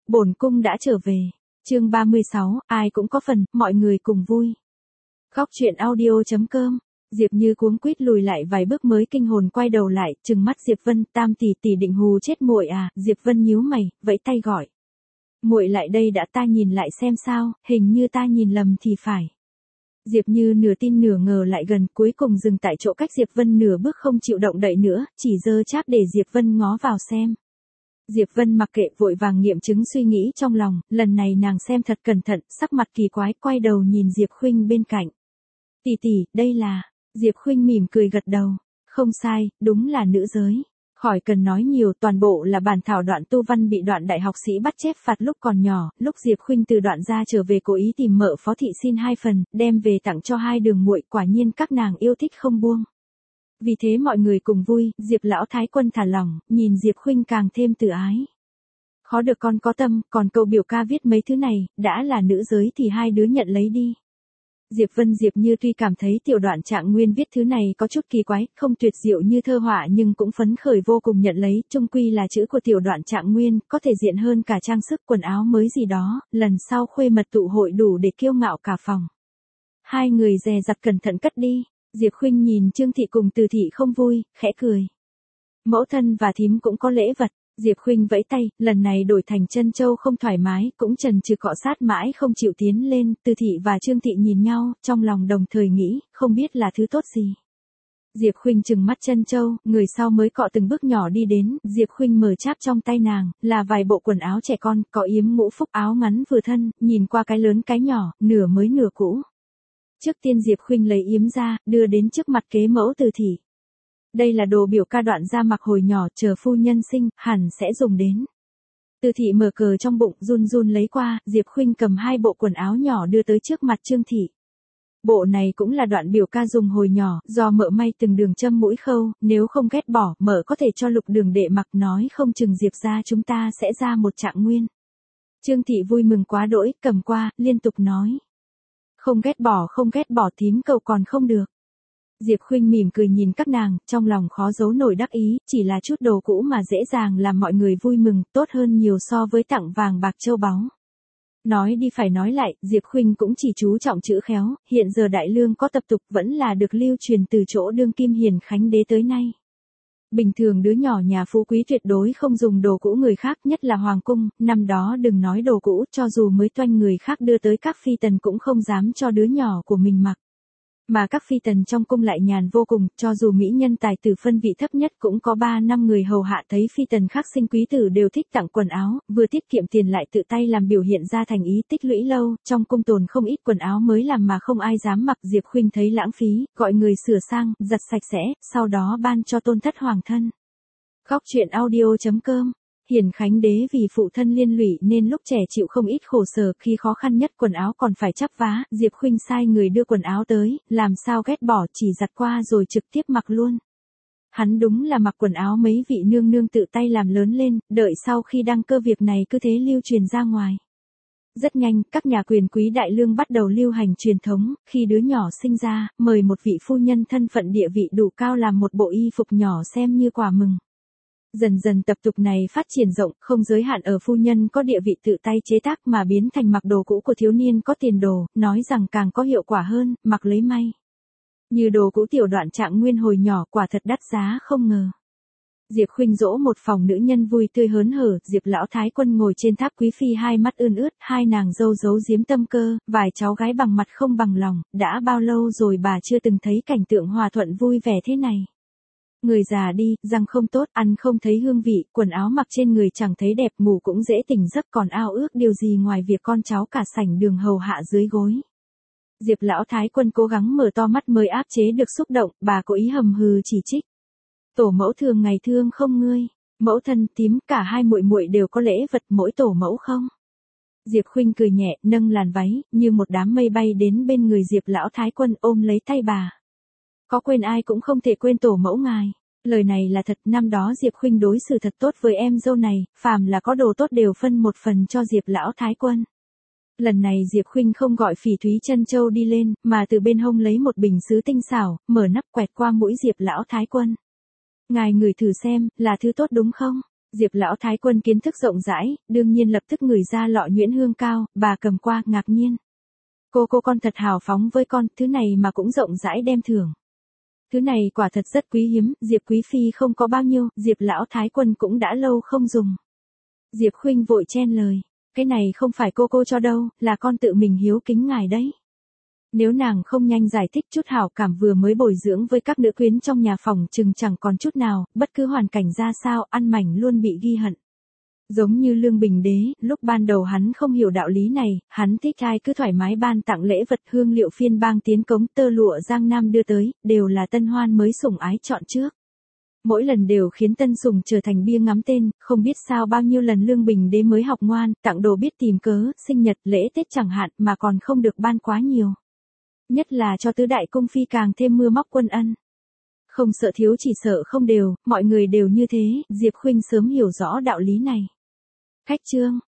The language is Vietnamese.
Bổn cung đã trở về. Chương 36, ai cũng có phần, mọi người cùng vui. Góc truyện audio.com. Diệp Như cuống quýt lùi lại vài bước mới kinh hồn quay đầu lại, trừng mắt Diệp Vân, Tam tỷ tỷ định hù chết muội à? Diệp Vân nhíu mày, vẫy tay gọi. Muội lại đây đã, ta nhìn lại xem sao, hình như ta nhìn lầm thì phải. Diệp Như nửa tin nửa ngờ lại gần, cuối cùng dừng tại chỗ cách Diệp Vân nửa bước không chịu động đậy nữa, chỉ giơ cháp để Diệp Vân ngó vào xem. Diệp Vân mặc kệ, vội vàng nghiệm chứng suy nghĩ trong lòng, lần này nàng xem thật cẩn thận, sắc mặt kỳ quái, quay đầu nhìn Diệp Khuynh bên cạnh. Tỷ tỷ, đây là... Diệp Khuynh mỉm cười gật đầu. Không sai, đúng là nữ giới. Khỏi cần nói nhiều, toàn bộ là bản thảo đoạn tu văn bị Đoạn đại học sĩ bắt chép phạt lúc còn nhỏ. Lúc Diệp Khuynh từ Đoạn ra trở về cố ý tìm mợ Phó thị xin 2 phần, đem về tặng cho 2 đường muội, quả nhiên các nàng yêu thích không buông. Vì thế mọi người cùng vui, Diệp lão thái quân thả lỏng, nhìn Diệp Khuynh càng thêm tự ái. Khó được con có tâm, còn cậu biểu ca viết mấy thứ này, đã là nữ giới thì 2 đứa nhận lấy đi. Diệp Vân Diệp Như tuy cảm thấy tiểu Đoạn Trạng Nguyên viết thứ này có chút kỳ quái, không tuyệt diệu như thơ họa nhưng cũng phấn khởi vô cùng nhận lấy, chung quy là chữ của tiểu Đoạn Trạng Nguyên, có thể diện hơn cả trang sức quần áo mới gì đó, lần sau khuê mật tụ hội đủ để kiêu ngạo cả phòng. 2 người dè dặt cẩn thận cất đi. Diệp Khuynh nhìn Trương thị cùng Từ thị không vui, khẽ cười. Mẫu thân và thím cũng có lễ vật. Diệp Khuynh vẫy tay, lần này đổi thành chân châu không thoải mái, cũng chần chừ cọ sát mãi không chịu tiến lên. Từ thị và Trương thị nhìn nhau, trong lòng đồng thời nghĩ, không biết là thứ tốt gì. Diệp Khuynh trừng mắt chân châu, người sau mới cọ từng bước nhỏ đi đến. Diệp Khuynh mở cháp trong tay nàng, là vài bộ quần áo trẻ con, có yếm ngũ phúc, áo ngắn vừa thân, nhìn qua cái lớn cái nhỏ, nửa mới nửa cũ. Trước tiên Diệp Khuynh lấy yếm ra, đưa đến trước mặt kế mẫu Từ thị. Đây là đồ biểu ca Đoạn ra mặc hồi nhỏ, chờ phu nhân sinh, hẳn sẽ dùng đến. Từ thị mở cờ trong bụng, run run lấy qua, Diệp Khuynh cầm 2 bộ quần áo nhỏ đưa tới trước mặt Trương thị. Bộ này cũng là Đoạn biểu ca dùng hồi nhỏ, do mợ may từng đường châm mũi khâu, nếu không ghét bỏ, mợ có thể cho Lục Đường đệ mặc, nói không chừng Diệp gia chúng ta sẽ ra một Trạng Nguyên. Trương thị vui mừng quá đỗi, cầm qua, liên tục nói. Không ghét bỏ thím cầu còn không được. Diệp Khuynh mỉm cười nhìn các nàng, trong lòng khó giấu nổi đắc ý, chỉ là chút đồ cũ mà dễ dàng làm mọi người vui mừng, tốt hơn nhiều so với tặng vàng bạc châu báu. Nói đi phải nói lại, Diệp Khuynh cũng chỉ chú trọng chữ khéo, hiện giờ đại lương có tập tục vẫn là được lưu truyền từ chỗ đương kim hiền khánh đế tới nay. Bình thường đứa nhỏ nhà phú quý tuyệt đối không dùng đồ cũ người khác, nhất là hoàng cung, năm đó đừng nói đồ cũ, cho dù mới toanh người khác đưa tới các phi tần cũng không dám cho đứa nhỏ của mình mặc. Mà các phi tần trong cung lại nhàn vô cùng, cho dù mỹ nhân tài tử phân vị thấp nhất cũng có 3-5 người hầu hạ, thấy phi tần khác sinh quý tử đều thích tặng quần áo, vừa tiết kiệm tiền lại tự tay làm biểu hiện ra thành ý, tích lũy lâu, trong cung tồn không ít quần áo mới làm mà không ai dám mặc. Diệp Khuynh thấy lãng phí, gọi người sửa sang, giặt sạch sẽ, sau đó ban cho tôn thất hoàng thân. Góc truyện audio.com. Hiền khánh đế vì phụ thân liên lụy nên lúc trẻ chịu không ít khổ sở, khi khó khăn nhất quần áo còn phải chắp vá, Diệp Khuynh sai người đưa quần áo tới, làm sao ghét bỏ, chỉ giặt qua rồi trực tiếp mặc luôn. Hắn đúng là mặc quần áo mấy vị nương nương tự tay làm lớn lên, đợi sau khi đăng cơ việc này cứ thế lưu truyền ra ngoài. Rất nhanh, các nhà quyền quý đại lương bắt đầu lưu hành truyền thống, khi đứa nhỏ sinh ra, mời một vị phu nhân thân phận địa vị đủ cao làm một bộ y phục nhỏ xem như quà mừng. Dần dần tập tục này phát triển rộng, không giới hạn ở phu nhân có địa vị tự tay chế tác mà biến thành mặc đồ cũ của thiếu niên có tiền đồ, nói rằng càng có hiệu quả hơn, mặc lấy may. Như đồ cũ tiểu Đoạn Trạng Nguyên hồi nhỏ quả thật đắt giá không ngờ. Diệp Khuynh dỗ một phòng nữ nhân vui tươi hớn hở, Diệp lão thái quân ngồi trên tháp quý phi, 2 mắt ươn ướt, 2 nàng dâu giấu giếm tâm cơ, vài cháu gái bằng mặt không bằng lòng, đã bao lâu rồi bà chưa từng thấy cảnh tượng hòa thuận vui vẻ thế này. Người già đi, răng không tốt, ăn không thấy hương vị, quần áo mặc trên người chẳng thấy đẹp, ngủ cũng dễ tỉnh giấc, còn ao ước điều gì ngoài việc con cháu cả sảnh đường hầu hạ dưới gối. Diệp lão thái quân cố gắng mở to mắt mới áp chế được xúc động, bà cố ý hầm hừ chỉ trích. Tổ mẫu thường ngày thương không ngươi, mẫu thân tím, cả 2 muội muội đều có lễ vật, mỗi tổ mẫu không. Diệp Khuynh cười nhẹ, nâng làn váy, như một đám mây bay đến bên người Diệp lão thái quân, ôm lấy tay bà. Có quên ai cũng không thể quên tổ mẫu ngài. Lời này là thật, năm đó Diệp Khuynh đối xử thật tốt với em dâu này, phàm là có đồ tốt đều phân một phần cho Diệp lão thái quân. Lần này Diệp Khuynh không gọi Phỉ Thúy Chân Châu đi lên, mà từ bên hông lấy một bình sứ tinh xảo, mở nắp quẹt qua mũi Diệp lão thái quân. Ngài ngửi thử xem, là thứ tốt đúng không? Diệp lão thái quân kiến thức rộng rãi, đương nhiên lập tức ngửi ra lọ nhuyễn hương cao, bà cầm qua, ngạc nhiên. Cô con thật hào phóng với con, thứ này mà cũng rộng rãi đem thưởng. Thứ này quả thật rất quý hiếm, Diệp quý phi không có bao nhiêu, Diệp lão thái quân cũng đã lâu không dùng. Diệp Khuynh vội chen lời, cái này không phải cô cho đâu, là con tự mình hiếu kính ngài đấy. Nếu nàng không nhanh giải thích chút hảo cảm vừa mới bồi dưỡng với các nữ quyến trong nhà phòng chừng chẳng còn chút nào, bất cứ hoàn cảnh ra sao, ăn mảnh luôn bị ghi hận. Giống như Lương Bình Đế, lúc ban đầu hắn không hiểu đạo lý này, hắn thích ai cứ thoải mái ban tặng lễ vật hương liệu phiên bang tiến cống tơ lụa Giang Nam đưa tới, đều là tân hoan mới sủng ái chọn trước. Mỗi lần đều khiến tân sủng trở thành bia ngắm tên, không biết sao bao nhiêu lần Lương Bình Đế mới học ngoan, tặng đồ biết tìm cớ, sinh nhật, lễ Tết chẳng hạn mà còn không được ban quá nhiều. Nhất là cho tứ đại cung phi càng thêm mưa móc quân ân. Không sợ thiếu chỉ sợ không đều, mọi người đều như thế, Diệp Khuynh sớm hiểu rõ đạo lý này. Khách trương,